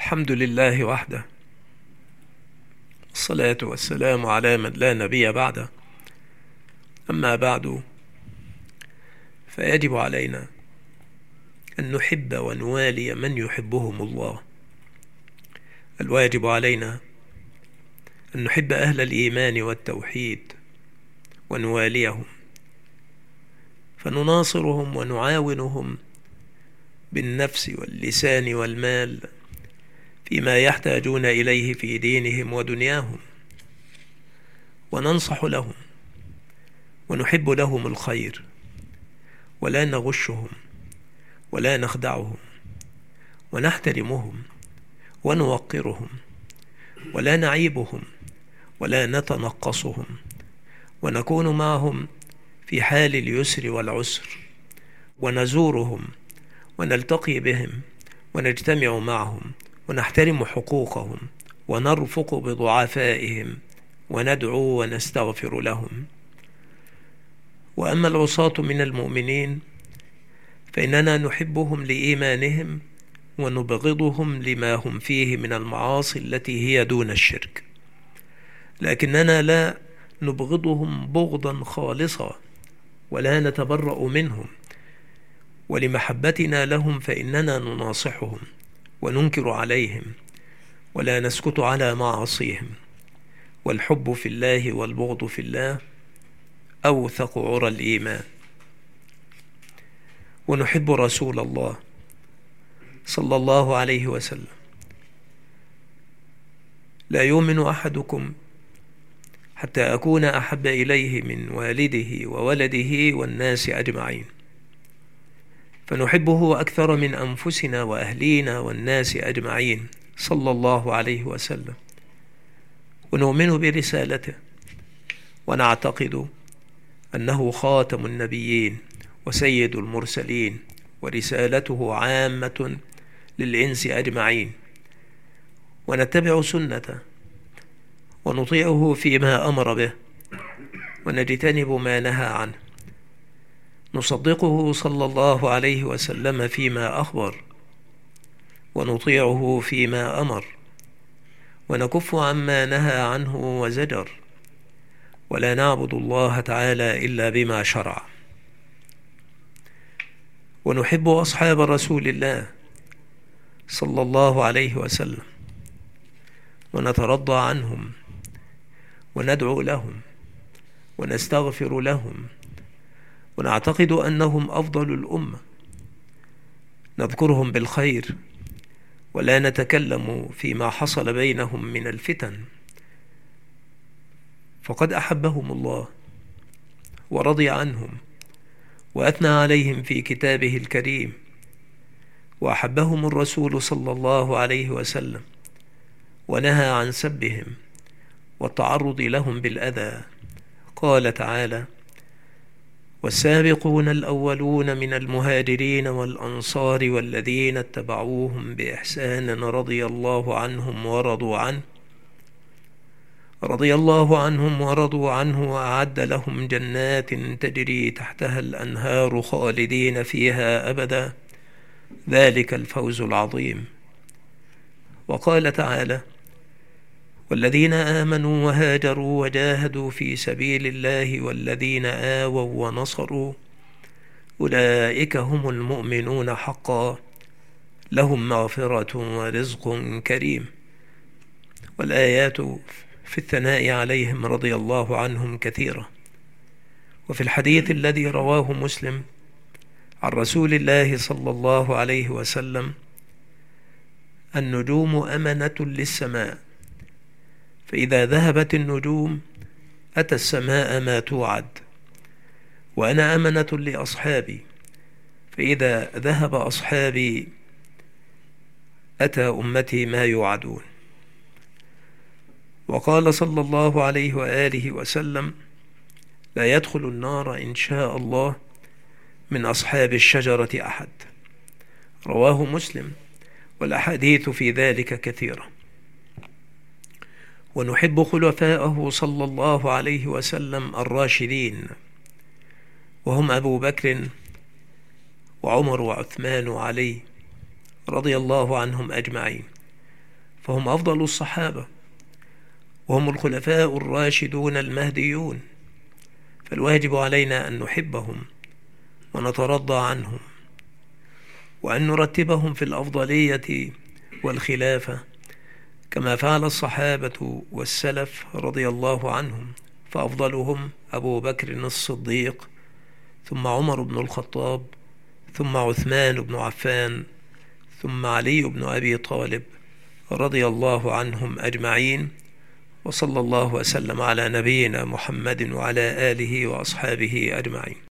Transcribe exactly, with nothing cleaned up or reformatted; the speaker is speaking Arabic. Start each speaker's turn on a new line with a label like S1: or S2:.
S1: الحمد لله وحده، الصلاة والسلام على من لا نبي بعده. أما بعد، فيجب علينا أن نحب ونوالي من يحبهم الله. الواجب علينا أن نحب أهل الإيمان والتوحيد ونواليهم، فنناصرهم ونعاونهم بالنفس واللسان والمال فيما يحتاجون إليه في دينهم ودنياهم، وننصح لهم ونحب لهم الخير، ولا نغشهم ولا نخدعهم، ونحترمهم ونوقرهم، ولا نعيبهم ولا نتنقصهم، ونكون معهم في حال اليسر والعسر، ونزورهم ونلتقي بهم ونجتمع معهم، ونحترم حقوقهم، ونرفق بضعفائهم، وندعو ونستغفر لهم. وأما العصاة من المؤمنين فإننا نحبهم لإيمانهم ونبغضهم لما هم فيه من المعاصي التي هي دون الشرك، لكننا لا نبغضهم بغضا خالصا ولا نتبرأ منهم، ولمحبتنا لهم فإننا نناصحهم وننكر عليهم ولا نسكت على معاصيهم. والحب في الله والبغض في الله أوثق عرى الإيمان. ونحب رسول الله صلى الله عليه وسلم. لا يؤمن أحدكم حتى أكون أحب إليه من والده وولده والناس أجمعين، فنحبه أكثر من أنفسنا وأهلينا والناس أجمعين صلى الله عليه وسلم، ونؤمن برسالته، ونعتقد أنه خاتم النبيين وسيد المرسلين، ورسالته عامة للإنس أجمعين، ونتبع سنته ونطيعه فيما أمر به ونجتنب ما نهى عنه. نصدقه صلى الله عليه وسلم فيما أخبر، ونطيعه فيما أمر، ونكف عما نهى عنه وزجر، ولا نعبد الله تعالى إلا بما شرع. ونحب أصحاب رسول الله صلى الله عليه وسلم، ونترضى عنهم وندعو لهم ونستغفر لهم، ونعتقد أنهم أفضل الأمة، نذكرهم بالخير ولا نتكلم فيما حصل بينهم من الفتن، فقد أحبهم الله ورضي عنهم وأثنى عليهم في كتابه الكريم، وأحبهم الرسول صلى الله عليه وسلم ونهى عن سبهم والتعرض لهم بالأذى. قال تعالى: والسابقون الأولون من المهاجرين والأنصار والذين اتبعوهم بإحسان رضي الله عنهم ورضوا عنه رضي الله عنهم ورضوا عنه وأعد لهم جنات تجري تحتها الأنهار خالدين فيها أبدا، ذلك الفوز العظيم. وقال تعالى: والذين آمنوا وهاجروا وجاهدوا في سبيل الله والذين آووا ونصروا أولئك هم المؤمنون حقا، لهم مغفرة ورزق كريم. والآيات في الثناء عليهم رضي الله عنهم كثيرة. وفي الحديث الذي رواه مسلم عن رسول الله صلى الله عليه وسلم: النجوم أمنة للسماء، فإذا ذهبت النجوم أتى السماء ما توعد، وأنا أمنة لأصحابي، فإذا ذهب أصحابي أتى أمتي ما يوعدون. وقال صلى الله عليه وآله وسلم: لا يدخل النار إن شاء الله من أصحاب الشجرة أحد. رواه مسلم، والأحاديث في ذلك كثيرة. ونحب خلفاءه صلى الله عليه وسلم الراشدين، وهم أبو بكر وعمر وعثمان وعلي رضي الله عنهم أجمعين، فهم أفضل الصحابة، وهم الخلفاء الراشدون المهديون، فالواجب علينا أن نحبهم ونترضى عنهم، وأن نرتبهم في الأفضلية والخلافة كما فعل الصحابة والسلف رضي الله عنهم، فأفضلهم أبو بكر الصديق، ثم عمر بن الخطاب، ثم عثمان بن عفان، ثم علي بن أبي طالب رضي الله عنهم أجمعين. وصلى الله وسلم على نبينا محمد وعلى آله وأصحابه أجمعين.